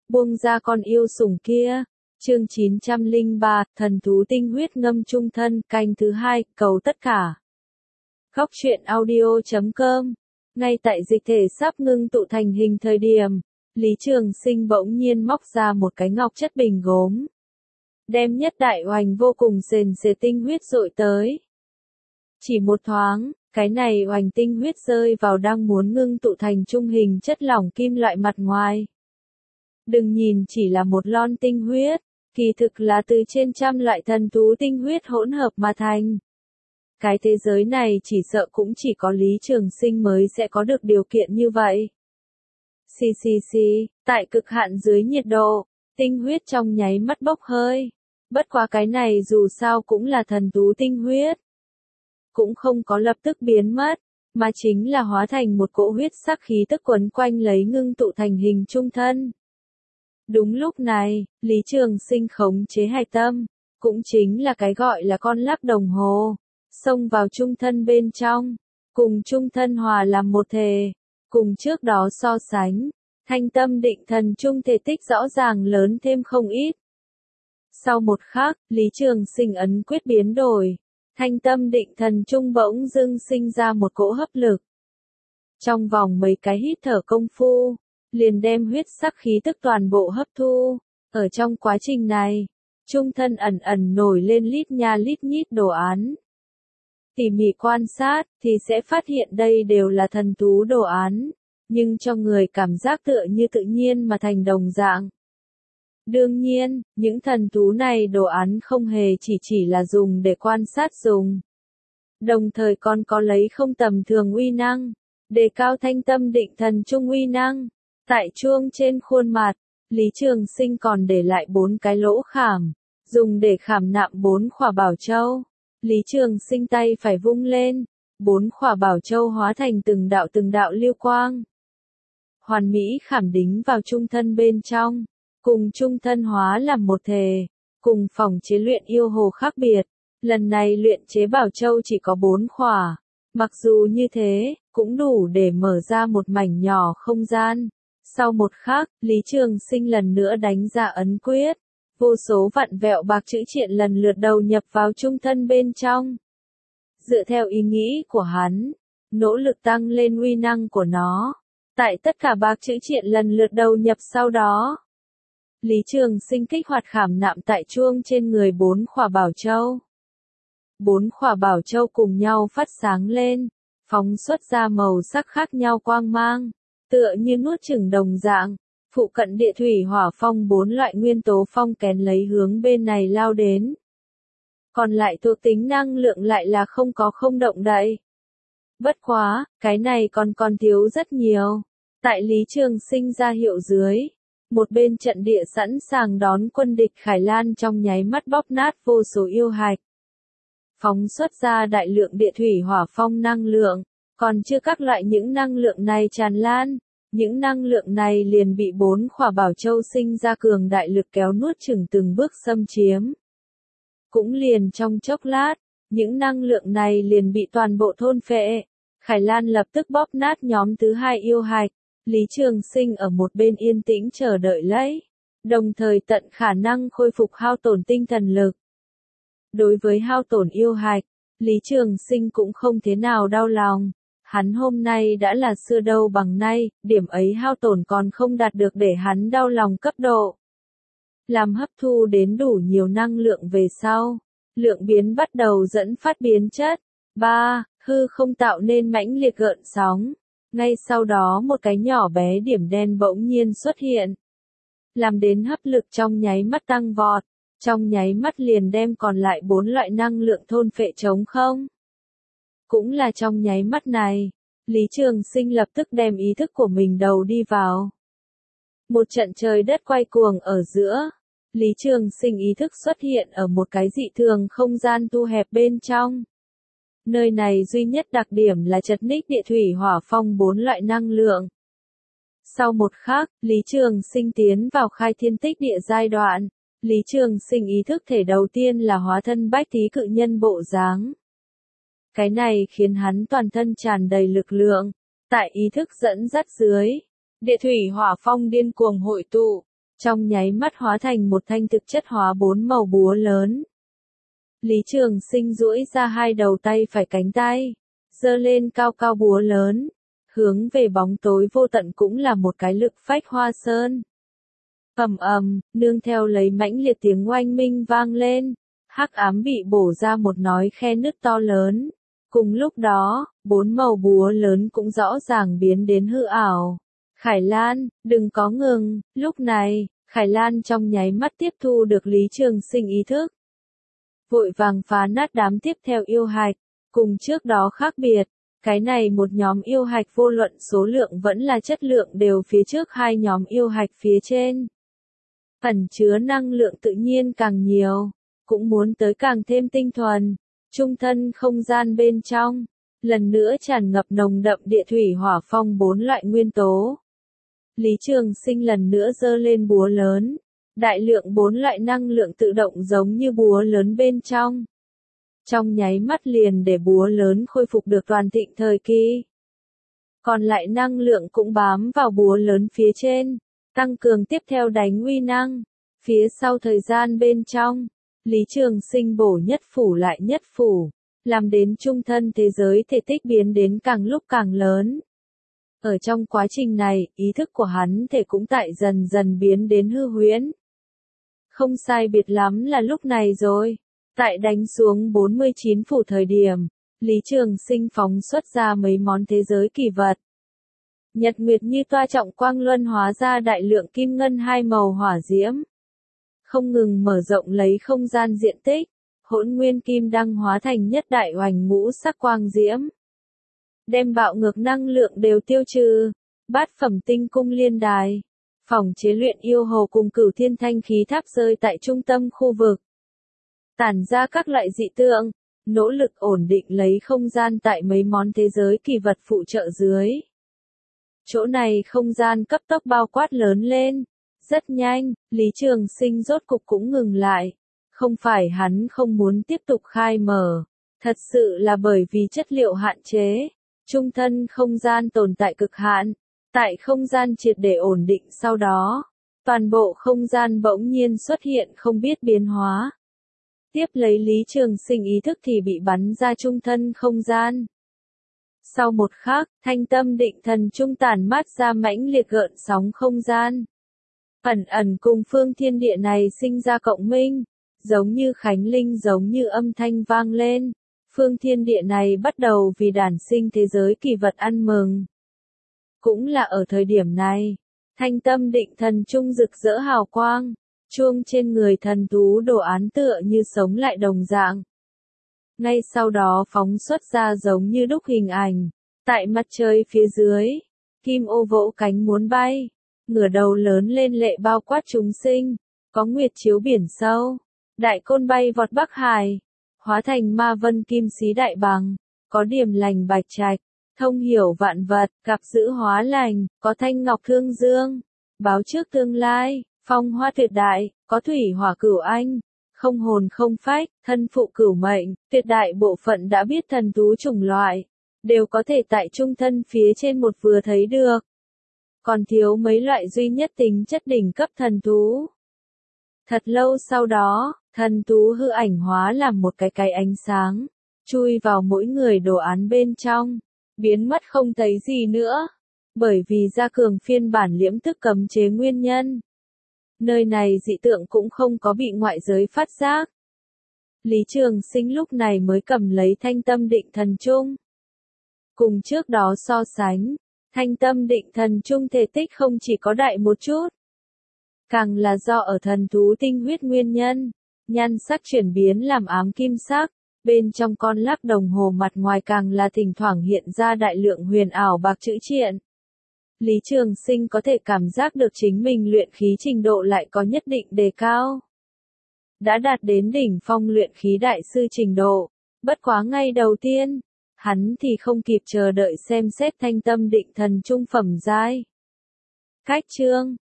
buông ra con yêu sủng kia. Chương 903, thần thú tinh huyết ngâm chung thân, canh thứ 2, cầu tất cả. Góc truyện audio.com. Ngay tại dịch thể sắp ngưng tụ thành hình thời điểm, Lý Trường Sinh bỗng nhiên móc ra một cái ngọc chất bình gốm. Đem nhất đại oành vô cùng sền sệt tinh huyết dội tới. Chỉ một thoáng, cái này oành tinh huyết rơi vào đang muốn ngưng tụ thành trung hình chất lỏng kim loại mặt ngoài. Đừng nhìn chỉ là một lon tinh huyết, kỳ thực là từ trên trăm loại thần thú tinh huyết hỗn hợp mà thành. Cái thế giới này chỉ sợ cũng chỉ có Lý Trường Sinh mới sẽ có được điều kiện như vậy. Tại cực hạn dưới nhiệt độ, tinh huyết trong nháy mắt bốc hơi. Bất quá cái này dù sao cũng là thần thú tinh huyết. Cũng không có lập tức biến mất, mà chính là hóa thành một cỗ huyết sắc khí tức quấn quanh lấy ngưng tụ thành hình trung thân. Đúng lúc này, Lý Trường Sinh khống chế hạch tâm, cũng chính là cái gọi là con lắc đồng hồ, xông vào trung thân bên trong, cùng trung thân hòa làm một thể, cùng trước đó so sánh, thanh tâm định thần trung thể tích rõ ràng lớn thêm không ít. Sau một khắc, Lý Trường Sinh ấn quyết biến đổi, thanh tâm định thần trung bỗng dưng sinh ra một cỗ hấp lực. Trong vòng mấy cái hít thở công phu, liền đem huyết sắc khí tức toàn bộ hấp thu. Ở trong quá trình này, trung thân ẩn ẩn nổi lên lít nha lít nhít đồ án. Tỉ mỉ quan sát thì sẽ phát hiện đây đều là thần thú đồ án, nhưng cho người cảm giác tựa như tự nhiên mà thành đồng dạng. Đương nhiên, những thần thú này đồ án không hề chỉ là dùng để quan sát dùng. Đồng thời còn có lấy không tầm thường uy năng, đề cao thanh tâm định thần trung uy năng. Tại chuông trên khuôn mặt, Lý Trường Sinh còn để lại 4 cái lỗ khảm, dùng để khảm nạm 4 khỏa bảo châu. Lý Trường Sinh tay phải vung lên, 4 khỏa bảo châu hóa thành từng đạo lưu quang. Hoàn mỹ khảm đính vào trung thân bên trong, cùng trung thân hóa làm một thể, cùng phòng chế luyện yêu hồ khác biệt. Lần này luyện chế bảo châu chỉ có 4 khỏa, mặc dù như thế, cũng đủ để mở ra một mảnh nhỏ không gian. Sau một khắc, Lý Trường Sinh lần nữa đánh ra ấn quyết, vô số vặn vẹo bạc chữ triện lần lượt đầu nhập vào trung thân bên trong. Dựa theo ý nghĩ của hắn, nỗ lực tăng lên uy năng của nó, tại tất cả bạc chữ triện lần lượt đầu nhập sau đó. Lý Trường Sinh kích hoạt khảm nạm tại chuông trên người 4 khỏa bảo châu. 4 khỏa bảo châu cùng nhau phát sáng lên, phóng xuất ra màu sắc khác nhau quang mang. Tựa như nuốt chửng đồng dạng, phụ cận địa thủy hỏa phong 4 loại nguyên tố phong kén lấy hướng bên này lao đến. Còn lại thuộc tính năng lượng lại là không động đậy. Bất quá, cái này còn thiếu rất nhiều. Tại Lý Trường Sinh ra hiệu dưới, một bên trận địa sẵn sàng đón quân địch Khải Lan trong nháy mắt bóp nát vô số yêu hạch. Phóng xuất ra đại lượng địa thủy hỏa phong năng lượng. Còn chưa các loại những năng lượng này tràn lan, những năng lượng này liền bị 4 khỏa bảo châu sinh ra cường đại lực kéo nuốt chửng từng bước xâm chiếm. Cũng liền trong chốc lát, những năng lượng này liền bị toàn bộ thôn phệ. Khải Lan lập tức bóp nát nhóm thứ 2 yêu hạch, Lý Trường Sinh ở một bên yên tĩnh chờ đợi lấy, đồng thời tận khả năng khôi phục hao tổn tinh thần lực. Đối với hao tổn yêu hạch, Lý Trường Sinh cũng không thế nào đau lòng. Hắn hôm nay đã là xưa đâu bằng nay, điểm ấy hao tổn còn không đạt được để hắn đau lòng cấp độ. Làm hấp thu đến đủ nhiều năng lượng về sau, lượng biến bắt đầu dẫn phát biến chất. 3. Hư không tạo nên mãnh liệt gợn sóng. Ngay sau đó một cái nhỏ bé điểm đen bỗng nhiên xuất hiện. Làm đến hấp lực trong nháy mắt tăng vọt, trong nháy mắt liền đem còn lại 4 loại năng lượng thôn phệ trống không. Cũng là trong nháy mắt này, Lý Trường Sinh lập tức đem ý thức của mình đầu đi vào. Một trận trời đất quay cuồng ở giữa, Lý Trường Sinh ý thức xuất hiện ở một cái dị thường không gian thu hẹp bên trong. Nơi này duy nhất đặc điểm là chật ních địa thủy hỏa phong 4 loại năng lượng. Sau một khắc, Lý Trường Sinh tiến vào khai thiên tích địa giai đoạn, Lý Trường Sinh ý thức thể đầu tiên là hóa thân bách thí cự nhân bộ dáng. Cái này khiến hắn toàn thân tràn đầy lực lượng, tại ý thức dẫn dắt dưới, địa thủy hỏa phong điên cuồng hội tụ, trong nháy mắt hóa thành một thanh thực chất hóa 4 màu búa lớn. Lý Trường Sinh duỗi ra hai đầu tay phải cánh tay, giơ lên cao cao búa lớn, hướng về bóng tối vô tận cũng là một cái lực phách hoa sơn. Ầm ầm, nương theo lấy mãnh liệt tiếng oanh minh vang lên, hắc ám bị bổ ra một nói khe nứt to lớn. Cùng lúc đó, 4 màu búa lớn cũng rõ ràng biến đến hư ảo. Khải Lan, đừng có ngừng, lúc này, Khải Lan trong nháy mắt tiếp thu được Lý Trường Sinh ý thức. Vội vàng phá nát đám tiếp theo yêu hạch, cùng trước đó khác biệt, cái này một nhóm yêu hạch vô luận số lượng vẫn là chất lượng đều phía trước hai nhóm yêu hạch phía trên. Ẩn chứa năng lượng tự nhiên càng nhiều, cũng muốn tới càng thêm tinh thuần, trung thân không gian bên trong, lần nữa tràn ngập nồng đậm địa thủy hỏa phong 4 loại nguyên tố. Lý Trường Sinh lần nữa giơ lên búa lớn, đại lượng 4 loại năng lượng tự động giống như búa lớn bên trong. Trong nháy mắt liền để búa lớn khôi phục được toàn thịnh thời kỳ. Còn lại năng lượng cũng bám vào búa lớn phía trên, tăng cường tiếp theo đánh uy năng. Phía sau thời gian bên trong, Lý Trường Sinh bổ nhất phủ lại nhất phủ, làm đến trung thân thế giới thể tích biến đến càng lúc càng lớn. Ở trong quá trình này, ý thức của hắn thể cũng tại dần dần biến đến hư huyễn. Không sai biệt lắm là lúc này rồi. Tại đánh xuống 49 phủ thời điểm, Lý Trường Sinh phóng xuất ra mấy món thế giới kỳ vật. Nhật nguyệt như toa trọng quang luân hóa ra đại lượng kim ngân hai màu hỏa diễm. Không ngừng mở rộng lấy không gian diện tích, hỗn nguyên kim đăng hóa thành nhất đại hoành ngũ sắc quang diễm. Đem bạo ngược năng lượng đều tiêu trừ, bát phẩm tinh cung liên đài, phòng chế luyện yêu hồ cùng cửu thiên thanh khí tháp rơi tại trung tâm khu vực. Tản ra các loại dị tượng, nỗ lực ổn định lấy không gian tại mấy món thế giới kỳ vật phụ trợ dưới. Chỗ này không gian cấp tốc bao quát lớn lên. Rất nhanh, Lý Trường Sinh rốt cục cũng ngừng lại. Không phải hắn không muốn tiếp tục khai mở, thật sự là bởi vì chất liệu hạn chế. Trung thân không gian tồn tại cực hạn. Tại không gian triệt để ổn định sau đó, toàn bộ không gian bỗng nhiên xuất hiện không biết biến hóa. Tiếp lấy Lý Trường Sinh ý thức thì bị bắn ra trung thân không gian. Sau một khắc, thanh tâm định thần trung tản mát ra mãnh liệt gợn sóng không gian. Ẩn ẩn cùng phương thiên địa này sinh ra cộng minh, giống như khánh linh giống như âm thanh vang lên. Phương thiên địa này bắt đầu vì đản sinh thế giới kỳ vật ăn mừng. Cũng là ở thời điểm này, thanh tâm định thần trung rực rỡ hào quang, chuông trên người thần thú đồ án tựa như sống lại đồng dạng. Ngay sau đó phóng xuất ra giống như đúc hình ảnh, tại mặt trời phía dưới, kim ô vỗ cánh muốn bay, ngửa đầu lớn lên lệ bao quát chúng sinh, có nguyệt chiếu biển sâu, đại côn bay vọt Bắc Hải, hóa thành ma vân kim xí đại bằng, có điểm lành bạch trạch, thông hiểu vạn vật, gặp giữ hóa lành, có thanh ngọc thương dương, báo trước tương lai, phong hoa tuyệt đại, có thủy hỏa cửu anh, không hồn không phách, thân phụ cửu mệnh, tuyệt đại bộ phận đã biết thần thú chủng loại, đều có thể tại trung thân phía trên một vừa thấy được. Còn thiếu mấy loại duy nhất tính chất đỉnh cấp thần thú. Thật lâu sau đó, thần thú hư ảnh hóa làm một cái ánh sáng, chui vào mỗi người đồ án bên trong, biến mất không thấy gì nữa, bởi vì gia cường phiên bản liễm tức cấm chế nguyên nhân. Nơi này dị tượng cũng không có bị ngoại giới phát giác. Lý Trường Sinh lúc này mới cầm lấy thanh tâm định thần trung. Cùng trước đó so sánh, thanh tâm định thần trung thể tích không chỉ có đại một chút, càng là do ở thần thú tinh huyết nguyên nhân, nhan sắc chuyển biến làm ám kim sắc, bên trong con lắc đồng hồ mặt ngoài càng là thỉnh thoảng hiện ra đại lượng huyền ảo bạc chữ triện. Lý Trường Sinh có thể cảm giác được chính mình luyện khí trình độ lại có nhất định đề cao. Đã đạt đến đỉnh phong luyện khí đại sư trình độ, bất quá ngay đầu tiên, hắn thì không kịp chờ đợi xem xét thanh tâm định thần trung phẩm giai. Cách chương